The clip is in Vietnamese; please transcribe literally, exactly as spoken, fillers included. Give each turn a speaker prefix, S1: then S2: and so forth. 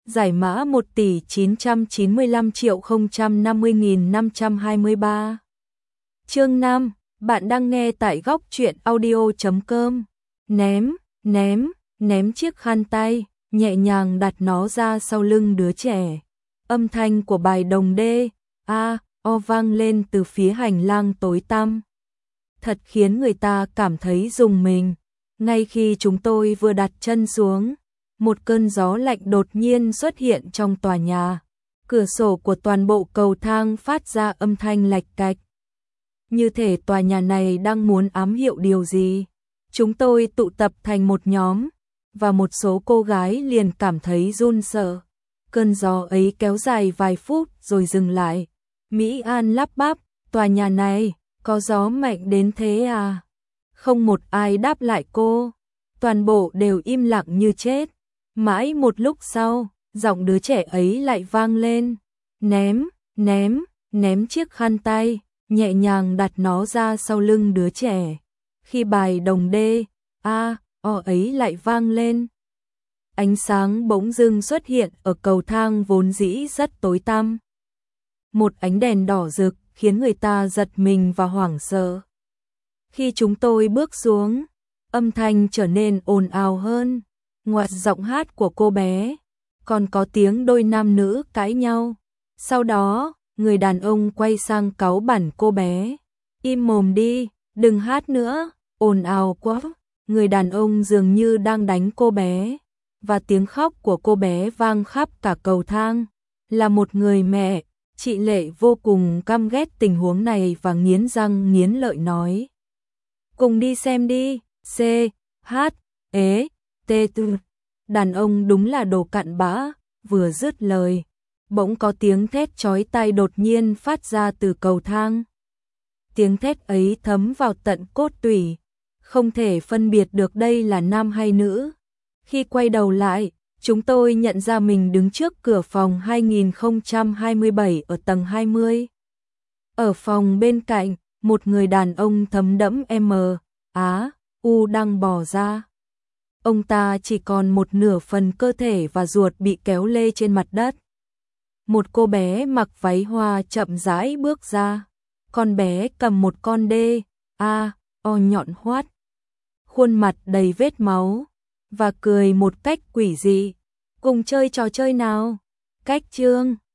S1: Giải mã một tỷ chín trăm chín mươi lăm triệu không trăm năm mươi nghìn năm trăm hai mươi ba. Chương năm, bạn đang nghe tại góc truyện audio chấm com. Ném, ném, ném chiếc khăn tay, nhẹ nhàng đặt nó ra sau lưng đứa trẻ. Âm thanh của bài đồng đê, a, o vang lên từ phía hành lang tối tăm. Thật khiến người ta cảm thấy rùng mình. Ngay khi chúng tôi vừa đặt chân xuống, một cơn gió lạnh đột nhiên xuất hiện trong tòa nhà. Cửa sổ của toàn bộ cầu thang phát ra âm thanh lạch cạch. Như thể tòa nhà này đang muốn ám hiệu điều gì. Chúng tôi tụ tập thành một nhóm, và một số cô gái liền cảm thấy run sợ. Cơn gió ấy kéo dài vài phút rồi dừng lại. Mỹ An lắp bắp, tòa nhà này, có gió mạnh đến thế à? Không một ai đáp lại cô. Toàn bộ đều im lặng như chết. Mãi một lúc sau, giọng đứa trẻ ấy lại vang lên. Ném, ném, ném chiếc khăn tay, nhẹ nhàng đặt nó ra sau lưng đứa trẻ. Khi bài đồng đê, a, o ấy lại vang lên. Ánh sáng bỗng dưng xuất hiện ở cầu thang vốn dĩ rất tối tăm. Một ánh đèn đỏ rực khiến người ta giật mình và hoảng sợ. Khi chúng tôi bước xuống, âm thanh trở nên ồn ào hơn. Ngoài giọng hát của cô bé, còn có tiếng đôi nam nữ cãi nhau. Sau đó, người đàn ông quay sang cáu bẳn cô bé. Im mồm đi, đừng hát nữa, ồn ào quá. Người đàn ông dường như đang đánh cô bé. Và tiếng khóc của cô bé vang khắp cả cầu thang. Là một người mẹ, chị Lệ vô cùng căm ghét tình huống này và nghiến răng nghiến lợi nói. Cùng đi xem đi, C, H, E, T, T. Đàn ông đúng là đồ cặn bã, vừa dứt lời. Bỗng có tiếng thét chói tai đột nhiên phát ra từ cầu thang. Tiếng thét ấy thấm vào tận cốt tủy, không thể phân biệt được đây là nam hay nữ. Khi quay đầu lại, chúng tôi nhận ra mình đứng trước cửa phòng hai nghìn không trăm hai mươi bảy ở tầng hai mươi. Ở phòng bên cạnh, một người đàn ông thấm đẫm M, Á, U đang bò ra. Ông ta chỉ còn một nửa phần cơ thể và ruột bị kéo lê trên mặt đất. Một cô bé mặc váy hoa chậm rãi bước ra. Con bé cầm một con đê, a, o nhọn hoắt. Khuôn mặt đầy vết máu. Và cười một cách quỷ dị. Cùng chơi trò chơi nào? Cách chương